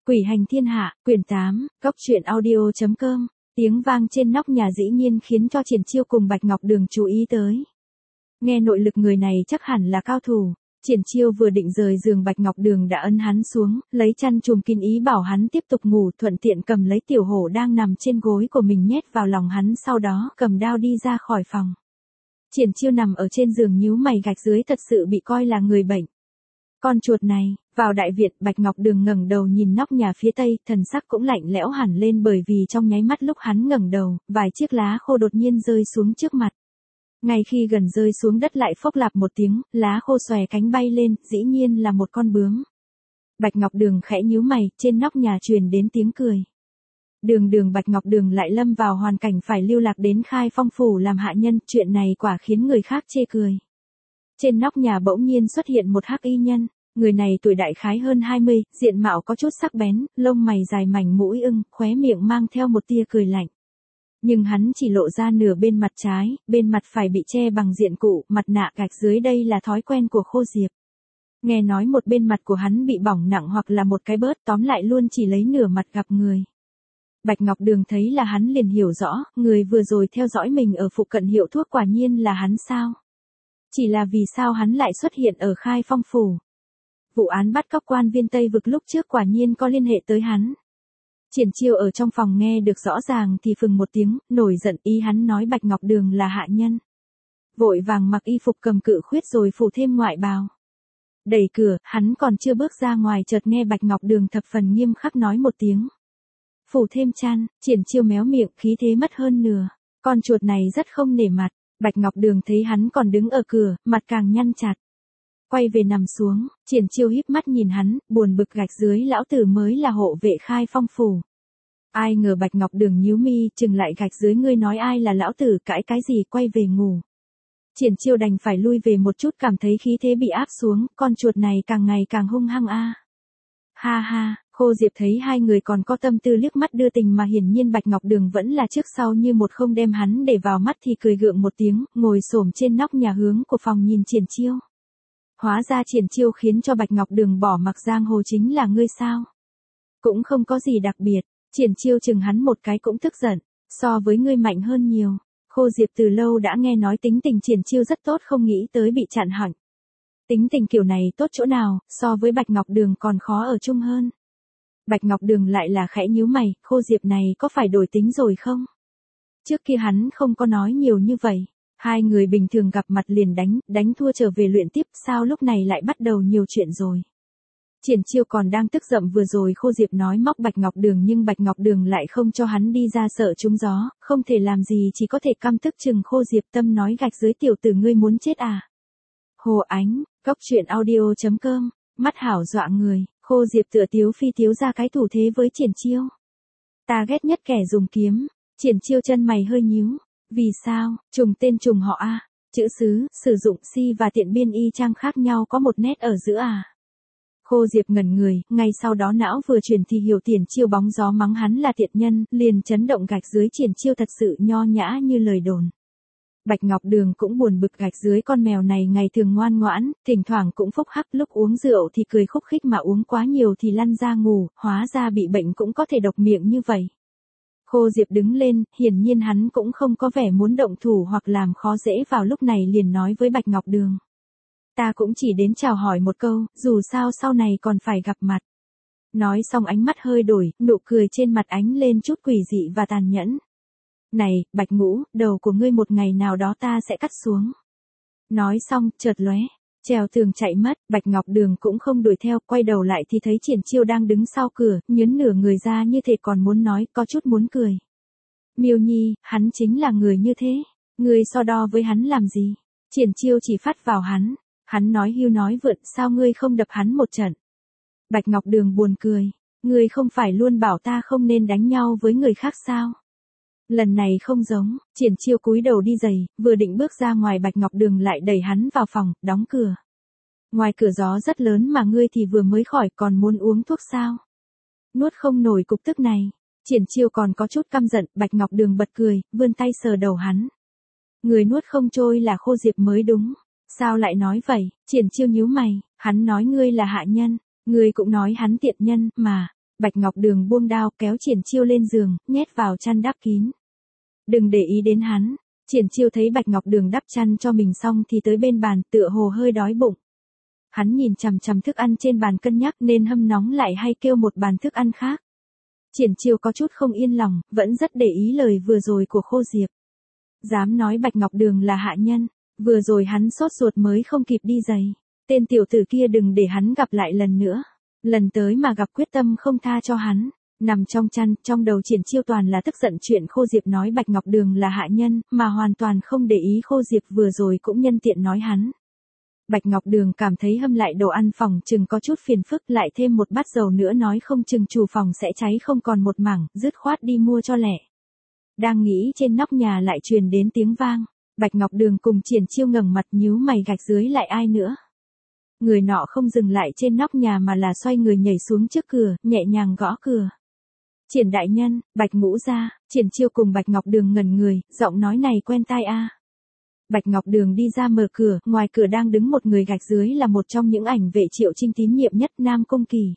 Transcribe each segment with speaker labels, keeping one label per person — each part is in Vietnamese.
Speaker 1: Quỷ hành thiên hạ, quyển 8, Cốc truyện audio.com. Tiếng vang trên nóc nhà dĩ nhiên khiến cho Triển Chiêu cùng Bạch Ngọc Đường chú ý tới. Nghe nội lực người này chắc hẳn là cao thủ. Triển Chiêu vừa định rời giường, Bạch Ngọc Đường đã ấn hắn xuống, lấy chăn trùm kín ý bảo hắn tiếp tục ngủ, thuận tiện cầm lấy tiểu hổ đang nằm trên gối của mình nhét vào lòng hắn, sau đó cầm đao đi ra khỏi phòng. Triển Chiêu nằm ở trên giường nhíu mày gạch dưới, thật sự bị coi là người bệnh. Con chuột này, vào đại viện, Bạch Ngọc Đường ngẩng đầu nhìn nóc nhà phía tây, thần sắc cũng lạnh lẽo hẳn lên, bởi vì trong nháy mắt lúc hắn ngẩng đầu, vài chiếc lá khô đột nhiên rơi xuống trước mặt. Ngay khi gần rơi xuống đất lại phốc lạp một tiếng, lá khô xòe cánh bay lên, dĩ nhiên là một con bướm. Bạch Ngọc Đường khẽ nhíu mày, trên nóc nhà truyền đến tiếng cười. Bạch Ngọc Đường lại lâm vào hoàn cảnh phải lưu lạc đến Khai Phong phủ làm hạ nhân, chuyện này quả khiến người khác chê cười. Trên nóc nhà bỗng nhiên xuất hiện một hắc y nhân, người này tuổi đại khái hơn 20, diện mạo có chút sắc bén, lông mày dài mảnh mũi ưng, khóe miệng mang theo một tia cười lạnh. Nhưng hắn chỉ lộ ra nửa bên mặt trái, bên mặt phải bị che bằng diện cụ, mặt nạ gạch dưới, đây là thói quen của Khô Diệp. Nghe nói một bên mặt của hắn bị bỏng nặng hoặc là một cái bớt, tóm lại luôn chỉ lấy nửa mặt gặp người. Bạch Ngọc Đường thấy là hắn liền hiểu rõ, người vừa rồi theo dõi mình ở phụ cận hiệu thuốc quả nhiên là hắn sao? Chỉ là vì sao hắn lại xuất hiện ở Khai Phong phủ? Vụ án bắt cóc quan viên Tây Vực lúc trước quả nhiên có liên hệ tới hắn. Triển Chiêu ở trong phòng nghe được rõ ràng thì phừng một tiếng, nổi giận, ý hắn nói Bạch Ngọc Đường là hạ nhân. Vội vàng mặc y phục cầm cự khuyết rồi phủ thêm ngoại bào. Đẩy cửa, hắn còn chưa bước ra ngoài chợt nghe Bạch Ngọc Đường thập phần nghiêm khắc nói một tiếng. Phủ thêm chăn. Triển Chiêu méo miệng, khí thế mất hơn nửa. Con chuột này rất không nể mặt. Bạch Ngọc Đường thấy hắn còn đứng ở cửa, mặt càng nhăn chặt. Quay về nằm xuống, Triển Chiêu híp mắt nhìn hắn, buồn bực gạch dưới, lão tử mới là hộ vệ Khai Phong phủ. Ai ngờ Bạch Ngọc Đường nhíu mi, chừng lại gạch dưới, ngươi nói ai là lão tử, cãi cái gì, quay về ngủ. Triển Chiêu đành phải lui về một chút, cảm thấy khí thế bị áp xuống, con chuột này càng ngày càng hung hăng a. Ha ha. Khô Diệp thấy hai người còn có tâm tư liếc mắt đưa tình mà hiển nhiên Bạch Ngọc Đường vẫn là trước sau như một không đem hắn để vào mắt thì cười gượng một tiếng, ngồi xổm trên nóc nhà hướng của phòng nhìn Triển Chiêu. Hóa ra Triển Chiêu khiến cho Bạch Ngọc Đường bỏ mặc giang hồ chính là ngươi sao? Cũng không có gì đặc biệt, Triển Chiêu chừng hắn một cái cũng tức giận, so với ngươi mạnh hơn nhiều. Khô Diệp từ lâu đã nghe nói tính tình Triển Chiêu rất tốt, không nghĩ tới bị chặn hẳn. Tính tình kiểu này tốt chỗ nào, so với Bạch Ngọc Đường còn khó ở chung hơn. Bạch Ngọc Đường lại là khẽ nhíu mày, Khô Diệp này có phải đổi tính rồi không? Trước kia hắn không có nói nhiều như vậy. Hai người bình thường gặp mặt liền đánh thua trở về luyện tiếp, sao lúc này lại bắt đầu nhiều chuyện rồi? Triển Chiêu còn đang tức giận, vừa rồi Khô Diệp nói móc Bạch Ngọc Đường nhưng Bạch Ngọc Đường lại không cho hắn đi ra, sợ trúng gió, không thể làm gì chỉ có thể căm tức chừng Khô Diệp, tâm nói gạch dưới, tiểu tử ngươi muốn chết à? Hồ Ánh, Cốc truyện audio.com, mắt hảo dọa người. Khô Diệp tựa tiếu phi tiếu ra cái thủ thế với Triển Chiêu. Ta ghét nhất kẻ dùng kiếm. Triển Chiêu chân mày hơi nhíu. Vì sao? Trùng tên trùng họ a. Chữ xứ, sử dụng si và tiện biên y chang khác nhau, có một nét ở giữa à? Khô Diệp ngẩn người, ngay sau đó não vừa chuyển thì hiểu Triển Chiêu bóng gió mắng hắn là tiện nhân, liền chấn động gạch dưới, Triển Chiêu thật sự nho nhã như lời đồn. Bạch Ngọc Đường cũng buồn bực gạch dưới, con mèo này ngày thường ngoan ngoãn, thỉnh thoảng cũng phúc hắc, lúc uống rượu thì cười khúc khích mà uống quá nhiều thì lăn ra ngủ, hóa ra bị bệnh cũng có thể độc miệng như vậy. Khô Diệp đứng lên, hiển nhiên hắn cũng không có vẻ muốn động thủ hoặc làm khó dễ, vào lúc này liền nói với Bạch Ngọc Đường. Ta cũng chỉ đến chào hỏi một câu, dù sao sau này còn phải gặp mặt. Nói xong ánh mắt hơi đổi, nụ cười trên mặt ánh lên chút quỷ dị và tàn nhẫn. Này, Bạch Ngũ, đầu của ngươi một ngày nào đó ta sẽ cắt xuống. Nói xong, chợt lóe, trèo tường chạy mất. Bạch Ngọc Đường cũng không đuổi theo, quay đầu lại thì thấy Triển Chiêu đang đứng sau cửa, nhướn nửa người ra như thể còn muốn nói, có chút muốn cười. Miêu Nhi, hắn chính là người như thế, ngươi so đo với hắn làm gì? Triển Chiêu chỉ phát vào hắn nói hưu nói vượn, sao ngươi không đập hắn một trận? Bạch Ngọc Đường buồn cười, ngươi không phải luôn bảo ta không nên đánh nhau với người khác sao? Lần này không giống. Triển Chiêu cúi đầu đi giày, vừa định bước ra ngoài, Bạch Ngọc Đường lại đẩy hắn vào phòng, đóng cửa. Ngoài cửa gió rất lớn mà ngươi thì vừa mới khỏi, còn muốn uống thuốc sao? Nuốt không nổi cục tức này. Triển Chiêu còn có chút căm giận, Bạch Ngọc Đường bật cười, vươn tay sờ đầu hắn. Người nuốt không trôi là Khô Diệp mới đúng. Sao lại nói vậy? Triển Chiêu nhíu mày, hắn nói ngươi là hạ nhân, ngươi cũng nói hắn tiện nhân, mà. Bạch Ngọc Đường buông đao kéo Triển Chiêu lên giường, nhét vào chăn đắp kín. Đừng để ý đến hắn. Triển Chiêu thấy Bạch Ngọc Đường đắp chăn cho mình xong thì tới bên bàn tựa hồ hơi đói bụng. Hắn nhìn chằm chằm thức ăn trên bàn cân nhắc nên hâm nóng lại hay kêu một bàn thức ăn khác. Triển Chiêu có chút không yên lòng, vẫn rất để ý lời vừa rồi của Khô Diệp. Dám nói Bạch Ngọc Đường là hạ nhân, vừa rồi hắn sốt ruột mới không kịp đi giày. Tên tiểu tử kia đừng để hắn gặp lại lần nữa. Lần tới mà gặp quyết tâm không tha cho hắn. Nằm trong chăn, trong đầu Triển Chiêu toàn là tức giận chuyện Khô Diệp nói Bạch Ngọc Đường là hạ nhân, mà hoàn toàn không để ý Khô Diệp vừa rồi cũng nhân tiện nói hắn. Bạch Ngọc Đường cảm thấy hâm lại đồ ăn phòng chừng có chút phiền phức, lại thêm một bát dầu nữa nói không chừng chủ phòng sẽ cháy không còn một mảng, dứt khoát đi mua cho lẹ. Đang nghĩ trên nóc nhà lại truyền đến tiếng vang. Bạch Ngọc Đường cùng Triển Chiêu ngẩng mặt nhíu mày gạch dưới lại ai nữa. Người nọ không dừng lại trên nóc nhà mà là xoay người nhảy xuống trước cửa, nhẹ nhàng gõ cửa. Triển đại nhân, Bạch Ngũ gia. Triển Chiêu cùng Bạch Ngọc Đường ngẩn người, giọng nói này quen tai a. Bạch Ngọc Đường đi ra mở cửa, ngoài cửa đang đứng một người gạch dưới là một trong những ảnh vệ Triệu Trinh tín nhiệm nhất, Nam Cung Kỳ.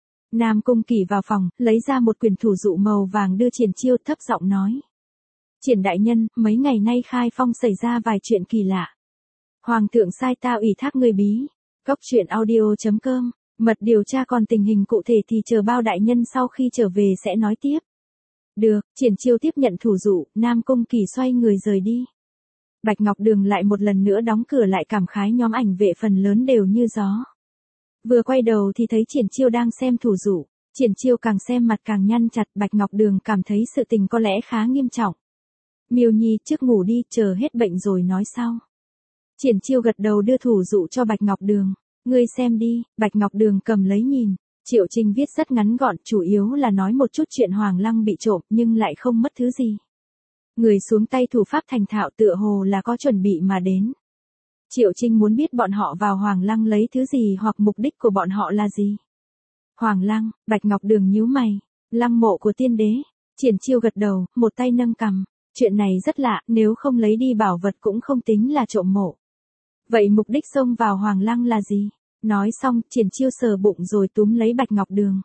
Speaker 1: Nam Cung Kỳ vào phòng, lấy ra một quyển thủ dụ màu vàng đưa Triển Chiêu, thấp giọng nói. Triển đại nhân, mấy ngày nay Khai Phong xảy ra vài chuyện kỳ lạ. Hoàng thượng sai ta ủy thác người bí. Cốc truyện audio.com, mật điều tra, còn tình hình cụ thể thì chờ bao đại nhân sau khi trở về sẽ nói tiếp. Được, Triển Chiêu tiếp nhận thủ dụ, Nam Cung Kỳ xoay người rời đi. Bạch Ngọc Đường lại một lần nữa đóng cửa lại, cảm khái nhóm ảnh vệ phần lớn đều như gió. Vừa quay đầu thì thấy Triển Chiêu đang xem thủ dụ. Triển Chiêu càng xem mặt càng nhăn chặt, Bạch Ngọc Đường cảm thấy sự tình có lẽ khá nghiêm trọng. Miêu Nhi, trước ngủ đi, chờ hết bệnh rồi nói sau. Triển Chiêu gật đầu đưa thủ dụ cho Bạch Ngọc Đường. Ngươi xem đi. Bạch Ngọc Đường cầm lấy nhìn. Triệu Trinh viết rất ngắn gọn, chủ yếu là nói một chút chuyện Hoàng Lăng bị trộm nhưng lại không mất thứ gì. Người xuống tay thủ pháp thành thạo, tựa hồ là có chuẩn bị mà đến. Triệu Trinh muốn biết bọn họ vào Hoàng Lăng lấy thứ gì hoặc mục đích của bọn họ là gì. Hoàng Lăng. Bạch Ngọc Đường nhíu mày. Lăng mộ của tiên đế. Triển Chiêu gật đầu, một tay nâng cằm. Chuyện này rất lạ, nếu không lấy đi bảo vật cũng không tính là trộm mộ. Vậy mục đích xông vào Hoàng Lăng là gì? Nói xong, Triển Chiêu sờ bụng rồi túm lấy Bạch Ngọc Đường.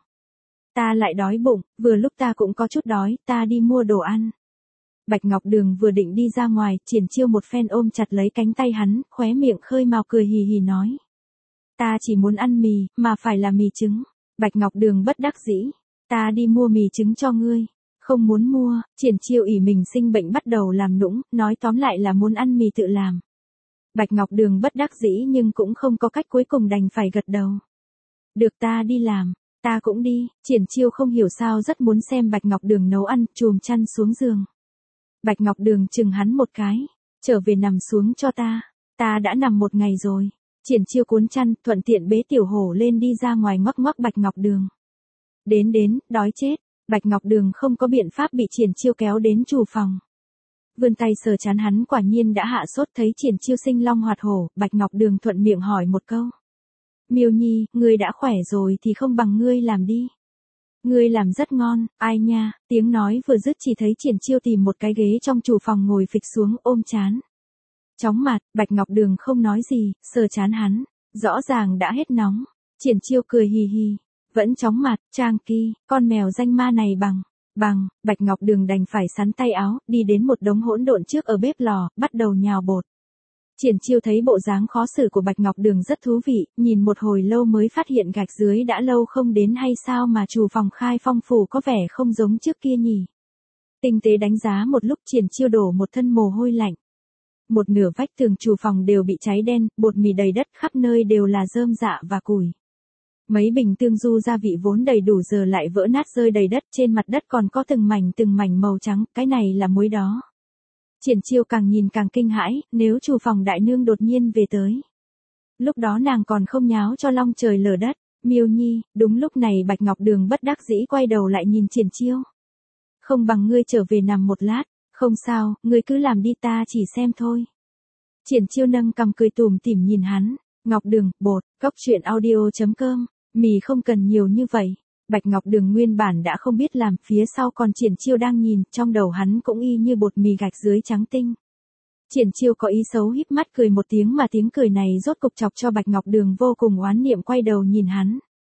Speaker 1: Ta lại đói bụng, vừa lúc ta cũng có chút đói, ta đi mua đồ ăn. Bạch Ngọc Đường vừa định đi ra ngoài, Triển Chiêu một phen ôm chặt lấy cánh tay hắn, khóe miệng khơi mào cười hì hì nói. Ta chỉ muốn ăn mì, mà phải là mì trứng. Bạch Ngọc Đường bất đắc dĩ. Ta đi mua mì trứng cho ngươi. Không muốn mua. Triển Chiêu ỷ mình sinh bệnh bắt đầu làm nũng, nói tóm lại là muốn ăn mì tự làm. Bạch Ngọc Đường bất đắc dĩ nhưng cũng không có cách, cuối cùng đành phải gật đầu. Được, ta đi làm. Ta cũng đi. Triển Chiêu không hiểu sao rất muốn xem Bạch Ngọc Đường nấu ăn, chùm chăn xuống giường. Bạch Ngọc Đường chừng hắn một cái. Trở về nằm xuống cho ta. Ta đã nằm một ngày rồi. Triển Chiêu cuốn chăn, thuận tiện bế tiểu hổ lên đi ra ngoài, ngoắc ngoắc Bạch Ngọc Đường. Đến, đói chết. Bạch Ngọc Đường không có biện pháp, bị Triển Chiêu kéo đến chủ phòng. Vươn tay sờ trán hắn, quả nhiên đã hạ sốt. Thấy Triển Chiêu sinh long hoạt hổ, Bạch Ngọc Đường thuận miệng hỏi một câu. Miêu Nhi, ngươi đã khỏe rồi thì không bằng ngươi làm đi. Ngươi làm rất ngon, ai nha. Tiếng nói vừa dứt chỉ thấy Triển Chiêu tìm một cái ghế trong chủ phòng ngồi phịch xuống, ôm chán. Chóng mặt. Bạch Ngọc Đường không nói gì, sờ chán hắn. Rõ ràng đã hết nóng. Triển Chiêu cười hì hì. Vẫn chóng mặt. Trang Kỳ, con mèo danh ma này bằng. Bạch Ngọc Đường đành phải sắn tay áo, đi đến một đống hỗn độn trước ở bếp lò, bắt đầu nhào bột. Triển Chiêu thấy bộ dáng khó xử của Bạch Ngọc Đường rất thú vị, nhìn một hồi lâu mới phát hiện gạch dưới đã lâu không đến hay sao mà chủ phòng Khai Phong phủ có vẻ không giống trước kia nhỉ. Tinh tế đánh giá một lúc, Triển Chiêu đổ một thân mồ hôi lạnh. Một nửa vách tường chủ phòng đều bị cháy đen, bột mì đầy đất, khắp nơi đều là rơm rạ và củi. Mấy bình tương du gia vị vốn đầy đủ giờ lại vỡ nát rơi đầy đất, trên mặt đất còn có từng mảnh màu trắng, cái này là muối đó. Triển Chiêu càng nhìn càng kinh hãi, nếu chủ phòng đại nương đột nhiên về tới. Lúc đó nàng còn không nháo cho long trời lở đất. Miêu Nhi. Đúng lúc này Bạch Ngọc Đường bất đắc dĩ quay đầu lại nhìn Triển Chiêu. Không bằng ngươi trở về nằm một lát. Không sao, ngươi cứ làm đi, ta chỉ xem thôi. Triển Chiêu nâng cằm cười tủm tỉm nhìn hắn. Ngọc Đường, bột. Cốc truyện audio.com. Mì không cần nhiều như vậy. Bạch Ngọc Đường nguyên bản đã không biết làm, phía sau còn Triển Chiêu đang nhìn, trong đầu hắn cũng y như bột mì gạch dưới trắng tinh. Triển Chiêu có ý xấu híp mắt cười một tiếng, mà tiếng cười này rốt cục chọc cho Bạch Ngọc Đường vô cùng oán niệm, quay đầu nhìn hắn.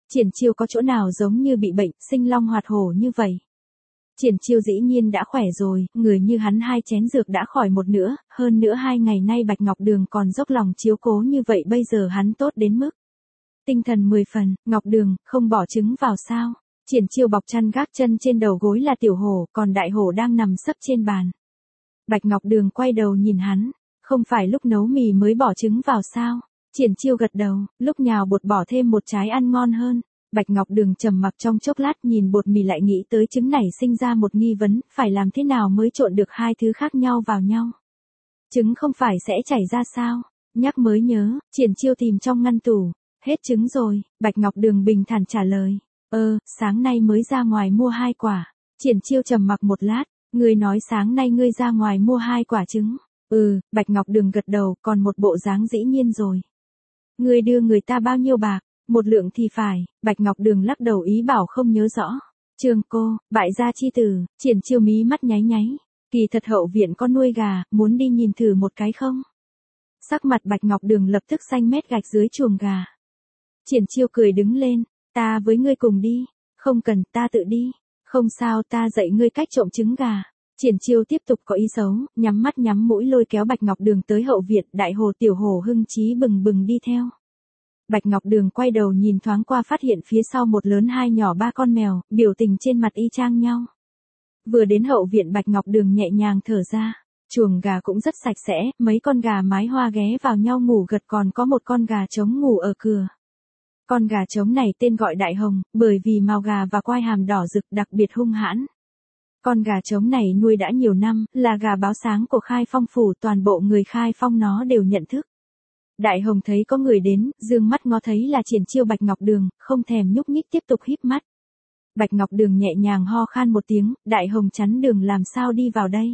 Speaker 1: Triển Chiêu có chỗ nào giống như bị bệnh, sinh long hoạt hổ như vậy. Triển Chiêu dĩ nhiên đã khỏe rồi, người như hắn 2 chén dược đã khỏi một nửa, hơn nữa 2 ngày nay Bạch Ngọc Đường còn dốc lòng chiếu cố như vậy bây giờ hắn tốt đến mức. Tinh thần 10 phần, Ngọc Đường, không bỏ trứng vào sao. Triển Chiêu bọc chăn gác chân trên đầu gối là tiểu hổ, còn đại hổ đang nằm sấp trên bàn. Bạch Ngọc Đường quay đầu nhìn hắn, không phải lúc nấu mì mới bỏ trứng vào sao. Triển Chiêu gật đầu, lúc nhào bột bỏ thêm một trái ăn ngon hơn. Bạch Ngọc Đường trầm mặc trong chốc lát nhìn bột mì lại nghĩ tới trứng này sinh ra một nghi vấn, phải làm thế nào mới trộn được 2 thứ khác nhau vào nhau. Trứng không phải sẽ chảy ra sao? Nhắc mới nhớ, Triển Chiêu tìm trong ngăn tủ, hết trứng rồi, Bạch Ngọc Đường bình thản trả lời. Sáng nay mới ra ngoài mua 2 quả. Triển Chiêu trầm mặc một lát, ngươi nói sáng nay ngươi ra ngoài mua 2 quả trứng. Bạch Ngọc Đường gật đầu, còn một bộ dáng dĩ nhiên rồi. Ngươi đưa người ta bao nhiêu bạc? 1 lượng thì phải, Bạch Ngọc Đường lắc đầu ý bảo không nhớ rõ. Trường cô, bại gia chi tử, Triển Chiêu mí mắt nháy nháy. Kỳ thật hậu viện có nuôi gà, muốn đi nhìn thử một cái không? Sắc mặt Bạch Ngọc Đường lập tức xanh mét gạch dưới chuồng gà. Triển Chiêu cười đứng lên, ta với ngươi cùng đi, không cần ta tự đi, không sao ta dạy ngươi cách trộm trứng gà. Triển Chiêu tiếp tục có ý xấu, nhắm mắt nhắm mũi lôi kéo Bạch Ngọc Đường tới hậu viện, đại hồ tiểu hồ hưng chí bừng bừng đi theo. Bạch Ngọc Đường quay đầu nhìn thoáng qua phát hiện phía sau một lớn 2 nhỏ 3 con mèo, biểu tình trên mặt y chang nhau. Vừa đến hậu viện Bạch Ngọc Đường nhẹ nhàng thở ra, chuồng gà cũng rất sạch sẽ, mấy con gà mái hoa ghé vào nhau ngủ gật còn có một con gà trống ngủ ở cửa. Con gà trống này tên gọi Đại Hồng, bởi vì mào gà và quai hàm đỏ rực đặc biệt hung hãn. Con gà trống này nuôi đã nhiều năm, là gà báo sáng của Khai Phong phủ, toàn bộ người Khai Phong nó đều nhận thức. Đại Hồng thấy có người đến, dương mắt ngó thấy là Triển Chiêu. Bạch Ngọc Đường, không thèm nhúc nhích tiếp tục híp mắt. Bạch Ngọc Đường nhẹ nhàng ho khan một tiếng, Đại Hồng chắn đường làm sao đi vào đây.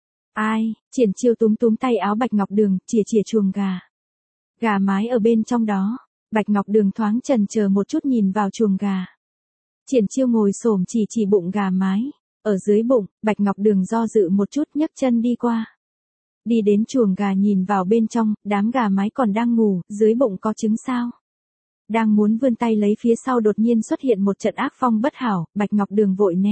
Speaker 1: Ai, Triển Chiêu túm túm tay áo Bạch Ngọc Đường, chìa chìa chuồng gà. Gà mái ở bên trong đó. Bạch Ngọc Đường thoáng chần chờ một chút nhìn vào chuồng gà. Triển Chiêu ngồi xổm chỉ bụng gà mái. Ở dưới bụng, Bạch Ngọc Đường do dự một chút nhấc chân đi qua. Đi đến chuồng gà nhìn vào bên trong, đám gà mái còn đang ngủ, dưới bụng có trứng sao. Đang muốn vươn tay lấy phía sau đột nhiên xuất hiện một trận ác phong bất hảo, Bạch Ngọc Đường vội né.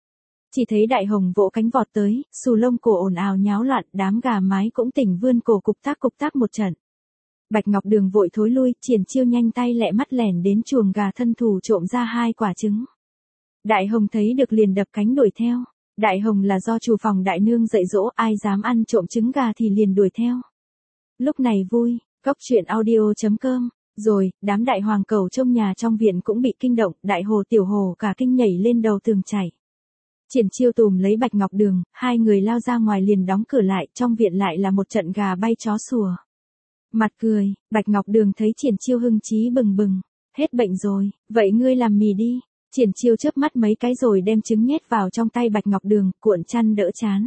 Speaker 1: Chỉ thấy Đại Hồng vỗ cánh vọt tới, xù lông cổ ồn ào nháo loạn, đám gà mái cũng tỉnh vươn cổ cục tác một trận. Bạch Ngọc Đường vội thối lui, Triển Chiêu nhanh tay lẹ mắt lẻn đến chuồng gà thân thủ trộm ra 2 quả trứng. Đại Hồng thấy được liền đập cánh đuổi theo. Đại Hồng là do chủ phòng đại nương dạy dỗ, ai dám ăn trộm trứng gà thì liền đuổi theo. Lúc này vui, Cốc truyện audio.com. Rồi, đám đại hoàng cẩu trong nhà trong viện cũng bị kinh động, đại hồ tiểu hồ cả kinh nhảy lên đầu tường chảy. Triển Chiêu tùm lấy Bạch Ngọc Đường, 2 người lao ra ngoài liền đóng cửa lại, trong viện lại là một trận gà bay chó sủa. Mặt cười, Bạch Ngọc Đường thấy Triển Chiêu hưng chí bừng bừng. Hết bệnh rồi, vậy ngươi làm mì đi. Triển Chiêu chớp mắt mấy cái rồi đem trứng nhét vào trong tay Bạch Ngọc Đường, cuộn chăn đỡ chán.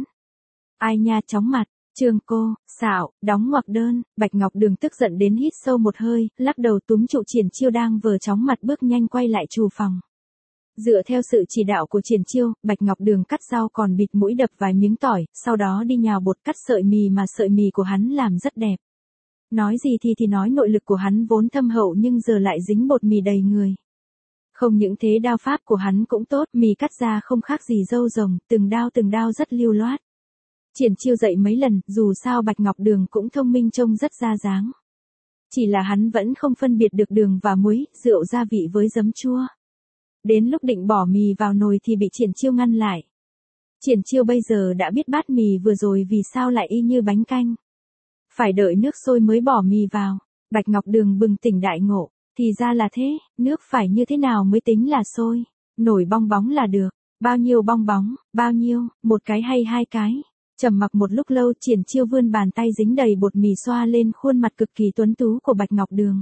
Speaker 1: Ai nha chóng mặt, Trương cô, xạo, đóng ngoặc đơn. Bạch Ngọc Đường tức giận đến hít sâu một hơi, lắc đầu túm trụ Triển Chiêu đang vờ chóng mặt bước nhanh quay lại chủ phòng. Dựa theo sự chỉ đạo của Triển Chiêu, Bạch Ngọc Đường cắt rau còn bịt mũi đập vài miếng tỏi, sau đó đi nhào bột cắt sợi mì mà sợi mì của hắn làm rất đẹp. Nói gì thì nói nội lực của hắn vốn thâm hậu nhưng giờ lại dính bột mì đầy người. Không những thế đao pháp của hắn cũng tốt, mì cắt ra không khác gì dâu rồng, từng đao rất lưu loát. Triển Chiêu dạy mấy lần, dù sao Bạch Ngọc Đường cũng thông minh trông rất ra dáng. Chỉ là hắn vẫn không phân biệt được đường và muối, rượu gia vị với giấm chua. Đến lúc định bỏ mì vào nồi thì bị Triển Chiêu ngăn lại. Triển Chiêu bây giờ đã biết bát mì vừa rồi vì sao lại y như bánh canh. Phải đợi nước sôi mới bỏ mì vào. Bạch Ngọc Đường bừng tỉnh đại ngộ. Thì ra là thế, nước phải như thế nào mới tính là sôi. Nổi bong bóng là được. Bao nhiêu bong bóng, bao nhiêu, 1 cái hay 2 cái. Trầm mặc một lúc lâu, Triển Chiêu vươn bàn tay dính đầy bột mì xoa lên khuôn mặt cực kỳ tuấn tú của Bạch Ngọc Đường.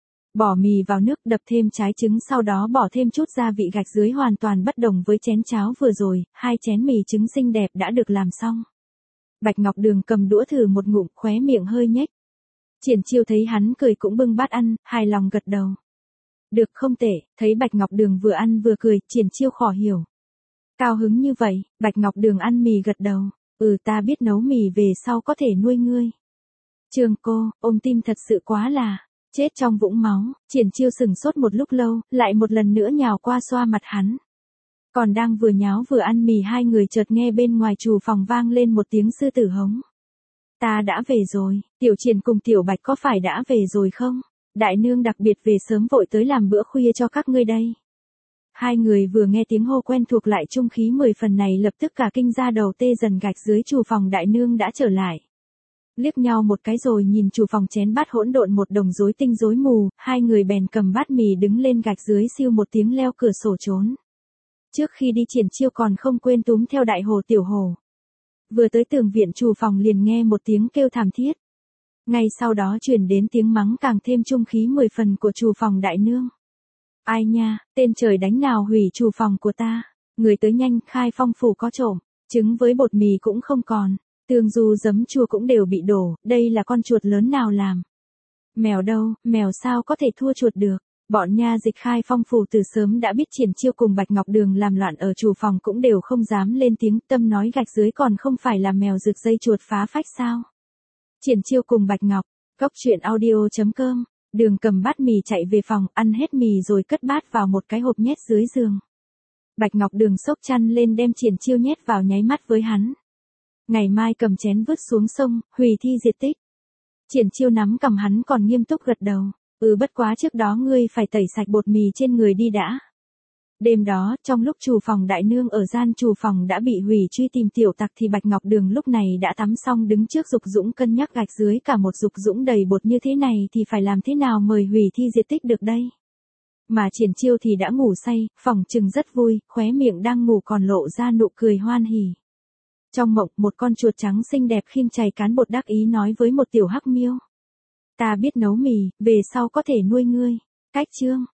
Speaker 1: Bỏ mì vào nước, đập thêm trái trứng, sau đó bỏ thêm chút gia vị gạch dưới, hoàn toàn bất đồng với chén cháo vừa rồi. 2 chén mì trứng xinh đẹp đã được làm xong. Bạch Ngọc Đường cầm đũa thử một ngụm, khóe miệng hơi nhếch. Triển Chiêu thấy hắn cười cũng bưng bát ăn, hài lòng gật đầu. Được, không tệ. Thấy Bạch Ngọc Đường vừa ăn vừa cười, Triển Chiêu khó hiểu. Cao hứng như vậy, Bạch Ngọc Đường ăn mì gật đầu. Ta biết nấu mì, về sau có thể nuôi ngươi. Trương cô, ôm tim thật sự quá là. Chết trong vũng máu, Triển Chiêu sừng sốt một lúc lâu, lại một lần nữa nhào qua xoa mặt hắn. Còn đang vừa nháo vừa ăn mì hai người chợt nghe bên ngoài trù phòng vang lên một tiếng sư tử hống. Ta đã về rồi, Tiểu Triển cùng Tiểu Bạch có phải đã về rồi không? Đại nương đặc biệt về sớm vội tới làm bữa khuya cho các ngươi đây. Hai người vừa nghe tiếng hô quen thuộc lại trung khí 10 phần này lập tức cả kinh ra đầu tê dần gạch dưới trù phòng đại nương đã trở lại. Liếc nhau một cái rồi nhìn trù phòng chén bát hỗn độn một đồng rối tinh rối mù, hai người bèn cầm bát mì đứng lên gạch dưới siêu một tiếng leo cửa sổ trốn. Trước khi đi Triển Chiêu còn không quên túm theo đại hồ tiểu hồ. Vừa tới tường viện trù phòng liền nghe một tiếng kêu thảm thiết. Ngay sau đó truyền đến tiếng mắng càng thêm trung khí 10 phần của trù phòng đại nương. Ai nha, tên trời đánh nào hủy trù phòng của ta. Người tới nhanh, Khai Phong phủ có trộm, trứng với bột mì cũng không còn, tương du giấm chua cũng đều bị đổ, đây là con chuột lớn nào làm. Mèo đâu, mèo sao có thể thua chuột được. Bọn nha dịch Khai Phong phủ từ sớm đã biết Triển Chiêu cùng Bạch Ngọc Đường làm loạn ở trù phòng cũng đều không dám lên tiếng, tâm nói gạch dưới còn không phải là mèo rực dây chuột phá phách sao. Triển Chiêu cùng Bạch Ngọc, Cốc truyện audio.com. Đường cầm bát mì chạy về phòng, ăn hết mì rồi cất bát vào một cái hộp nhét dưới giường. Bạch Ngọc Đường xốc chăn lên đem Triển Chiêu nhét vào nháy mắt với hắn. Ngày mai cầm chén vứt xuống sông, hủy thi diệt tích. Triển Chiêu nắm cầm hắn còn nghiêm túc gật đầu. Bất quá trước đó ngươi phải tẩy sạch bột mì trên người đi đã. Đêm đó, trong lúc trù phòng đại nương ở gian trù phòng đã bị hủy truy tìm tiểu tặc thì Bạch Ngọc Đường lúc này đã tắm xong đứng trước Dục Dũng cân nhắc gạch dưới cả một Dục Dũng đầy bột như thế này thì phải làm thế nào mời hủy thi diệt tích được đây. Mà Triển Chiêu thì đã ngủ say, phỏng chừng rất vui, khóe miệng đang ngủ còn lộ ra nụ cười hoan hỉ. Trong mộng, một con chuột trắng xinh đẹp khiêng chày cán bột đắc ý nói với một tiểu hắc miêu. Ta biết nấu mì, về sau có thể nuôi ngươi. Cách chương.